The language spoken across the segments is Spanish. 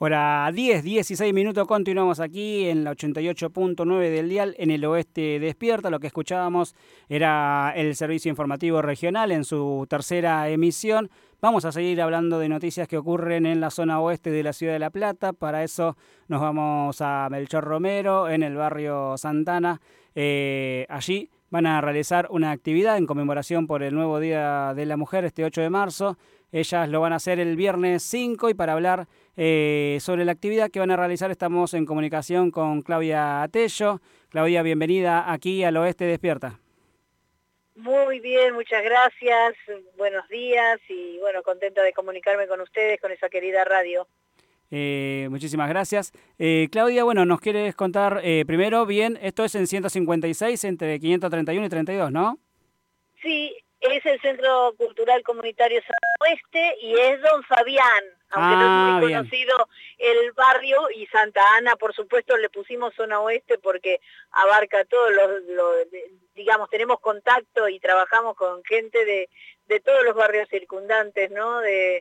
Hora 10:16 minutos, continuamos aquí en la 88.9 del dial, en el oeste despierta. Lo que escuchábamos era el servicio informativo regional en su tercera emisión. Vamos a seguir hablando de noticias que ocurren en la zona oeste de la ciudad de La Plata. Para eso nos vamos a Melchor Romero, en el barrio Santana. Allí van a realizar una actividad en conmemoración por el nuevo Día de la Mujer, este 8 de marzo. Ellas lo van a hacer el viernes 5 y para hablar sobre la actividad que van a realizar estamos en comunicación con Claudia Tello. Claudia, bienvenida aquí al Oeste Despierta. Muy bien, muchas gracias, buenos días y bueno, contenta de comunicarme con ustedes, con esa querida radio. Muchísimas gracias. Claudia, bueno, nos quieres contar primero, bien, esto es en 156 entre 531 y 32, ¿no? Sí, es el Centro Cultural Comunitario Zona Oeste y es Don Fabián, aunque no es muy conocido el barrio, y Santa Ana, por supuesto, le pusimos Zona Oeste porque abarca todo digamos, tenemos contacto y trabajamos con gente de todos los barrios circundantes, ¿no?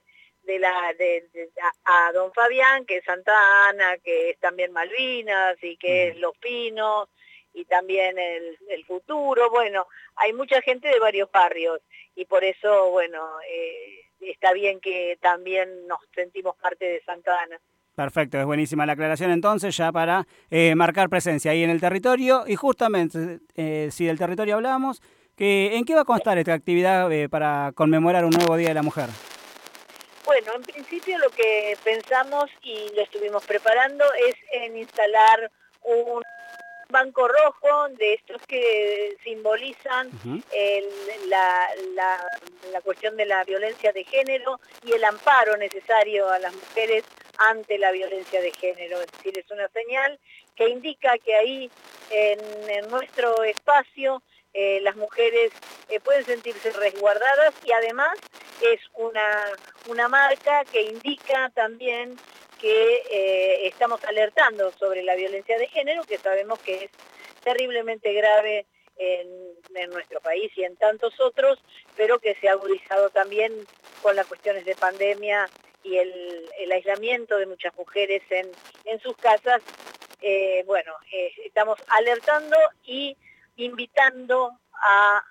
A Don Fabián, que es Santa Ana, que es también Malvinas y que es Los Pinos, y también el Futuro. Bueno, hay mucha gente de varios barrios y por eso, bueno, está bien que también nos sentimos parte de Santa Ana. Perfecto, es buenísima la aclaración entonces, ya para marcar presencia ahí en el territorio. Y justamente, si del territorio hablamos, ¿en qué va a constar esta actividad para conmemorar un nuevo Día de la Mujer? Bueno, en principio lo que pensamos y lo estuvimos preparando es en instalar un banco rojo de estos que simbolizan la cuestión de la violencia de género y el amparo necesario a las mujeres ante la violencia de género. Es decir, es una señal que indica que ahí en nuestro espacio las mujeres pueden sentirse resguardadas y además es una marca que indica también que estamos alertando sobre la violencia de género, que sabemos que es terriblemente grave en nuestro país y en tantos otros, pero que se ha agudizado también con las cuestiones de pandemia y el aislamiento de muchas mujeres en sus casas. Estamos alertando y invitando a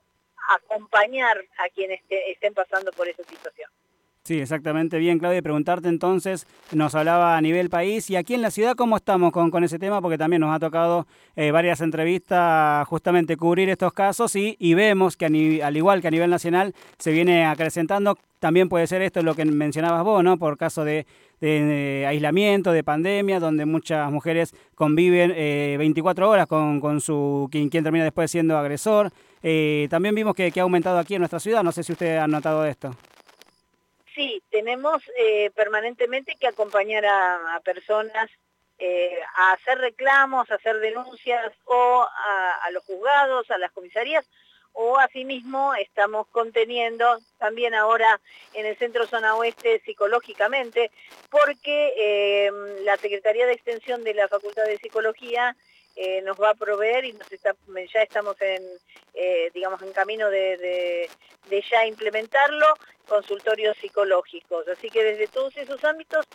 acompañar a quienes estén pasando por esa situación. Sí, exactamente. Bien, Claudia, preguntarte entonces, nos hablaba a nivel país y aquí en la ciudad, ¿cómo estamos con ese tema? Porque también nos ha tocado varias entrevistas justamente cubrir estos casos y vemos que al igual que a nivel nacional se viene acrecentando. También puede ser esto lo que mencionabas vos, ¿no? Por caso de aislamiento, de pandemia, donde muchas mujeres conviven 24 horas con quien termina después siendo agresor. También vimos que ha aumentado aquí en nuestra ciudad. No sé si usted ha notado esto. Sí, tenemos permanentemente que acompañar a personas a hacer reclamos, a hacer denuncias o a los juzgados, a las comisarías, o asimismo estamos conteniendo también ahora en el Centro Zona Oeste psicológicamente, porque la Secretaría de Extensión de la Facultad de Psicología nos va a proveer y ya estamos digamos, en camino de ya implementarlo, consultorios psicológicos. Así que desde todos esos ámbitos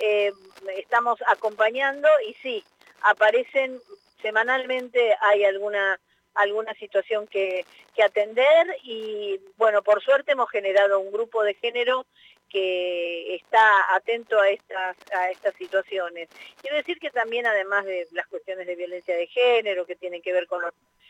estamos acompañando y sí, aparecen semanalmente, hay alguna situación que atender y bueno, por suerte hemos generado un grupo de género que está atento a estas situaciones. Quiero decir que también, además de las cuestiones de violencia de género que tienen que ver con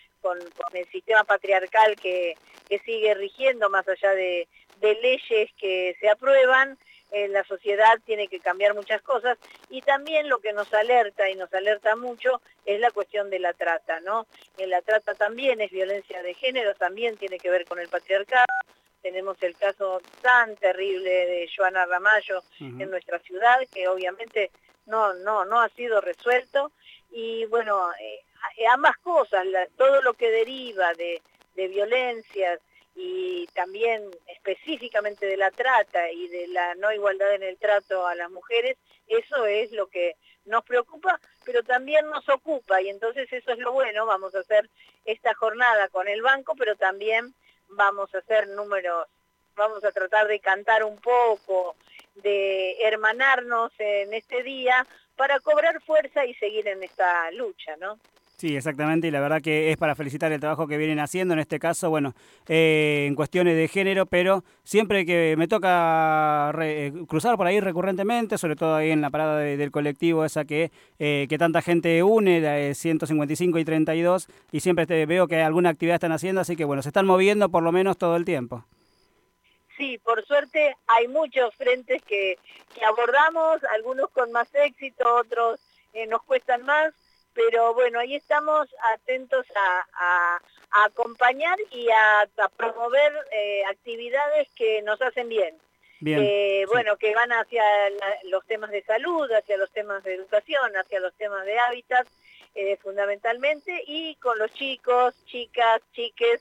el sistema patriarcal que sigue rigiendo más allá de leyes que se aprueban, la sociedad tiene que cambiar muchas cosas y también lo que nos alerta y nos alerta mucho es la cuestión de la trata, ¿no? La trata también es violencia de género, también tiene que ver con el patriarcado. Tenemos el caso tan terrible de Joana Ramallo en nuestra ciudad, que obviamente no ha sido resuelto. Y bueno, ambas cosas, todo lo que deriva de violencias y también específicamente de la trata y de la no igualdad en el trato a las mujeres, eso es lo que nos preocupa, pero también nos ocupa, y entonces eso es lo bueno. Vamos a hacer esta jornada con el banco, pero también vamos a hacer números, vamos a tratar de cantar un poco de hermanarnos en este día para cobrar fuerza y seguir en esta lucha, ¿no? Sí, exactamente, y la verdad que es para felicitar el trabajo que vienen haciendo, en este caso, bueno, en cuestiones de género, pero siempre que me toca cruzar por ahí recurrentemente, sobre todo ahí en la parada del colectivo esa que tanta gente une, la de 155 y 32, y siempre veo que alguna actividad están haciendo, así que bueno, se están moviendo por lo menos todo el tiempo. Sí, por suerte hay muchos frentes que abordamos, algunos con más éxito, otros nos cuestan más, pero bueno, ahí estamos atentos a acompañar y a promover actividades que nos hacen bien. Bien, Bueno, sí, que van hacia los temas de salud, hacia los temas de educación, hacia los temas de hábitat, fundamentalmente, y con los chicos, chicas, chiques,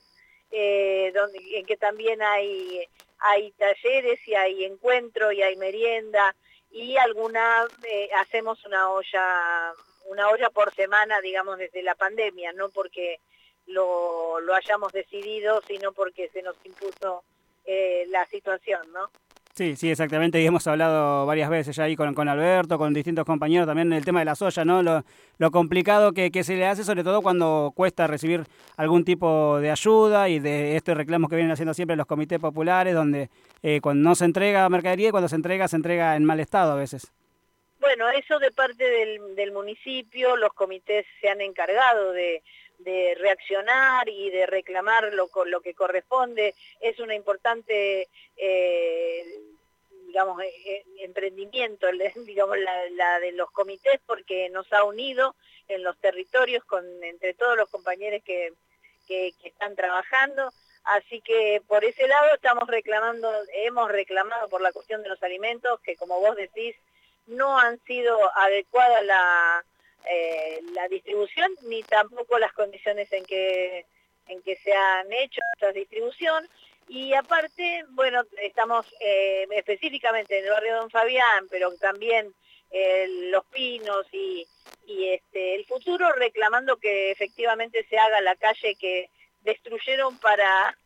en que también hay talleres y hay encuentro y hay merienda, y hacemos una olla por semana, digamos, desde la pandemia, no porque lo hayamos decidido, sino porque se nos impuso la situación, ¿no? sí, sí, exactamente, y hemos hablado varias veces ya ahí con Alberto, con distintos compañeros, también el tema de la soya, ¿no? Lo complicado que se le hace, sobre todo cuando cuesta recibir algún tipo de ayuda y de estos reclamos que vienen haciendo siempre los comités populares, donde cuando no se entrega mercadería y cuando se entrega en mal estado a veces. Bueno, eso de parte del municipio, los comités se han encargado de reaccionar y de reclamar lo que corresponde. Es una importante, digamos, emprendimiento, digamos, la de los comités, porque nos ha unido en los territorios entre todos los compañeros que están trabajando. Así que por ese lado hemos reclamado por la cuestión de los alimentos, que como vos decís, no han sido adecuadas la distribución, ni tampoco las condiciones en que se han hecho esta distribución. Y aparte, bueno, estamos específicamente en el barrio Don Fabián, pero también Los Pinos y el Futuro, reclamando que efectivamente se haga la calle que destruyeron para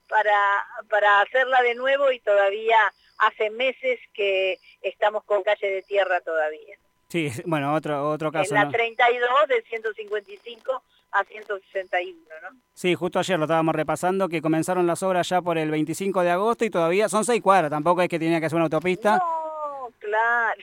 hacerla de nuevo, y todavía hace meses que estamos con calle de tierra todavía. Sí, bueno, otro caso. En la 32 de 155 a 161, ¿no? Sí, justo ayer lo estábamos repasando, que comenzaron las obras ya por el 25 de agosto y todavía son 6 cuadras, tampoco es que tenía que hacer una autopista. No, claro.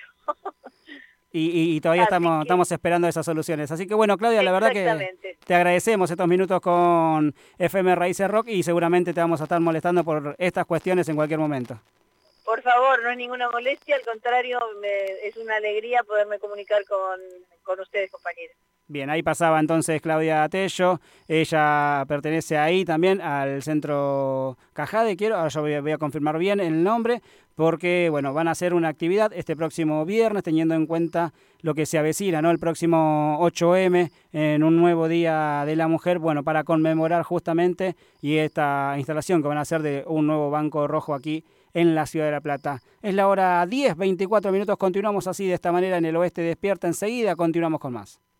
Y todavía estamos esperando esas soluciones. Así que bueno, Claudia, la verdad que te agradecemos estos minutos con FM Raíces Rock y seguramente te vamos a estar molestando por estas cuestiones en cualquier momento. Por favor, no es ninguna molestia, al contrario, es una alegría poderme comunicar con ustedes, compañeros. Bien, ahí pasaba entonces Claudia Tello, ella pertenece ahí también al centro Cajade, ahora yo voy a confirmar bien el nombre, porque bueno, van a hacer una actividad este próximo viernes, teniendo en cuenta lo que se avecina, ¿no? El próximo 8M, en un nuevo Día de la Mujer, bueno, para conmemorar justamente y esta instalación que van a hacer de un nuevo banco rojo aquí en la ciudad de La Plata. Es la hora 10:24 minutos, continuamos así de esta manera en el Oeste Despierta, enseguida continuamos con más.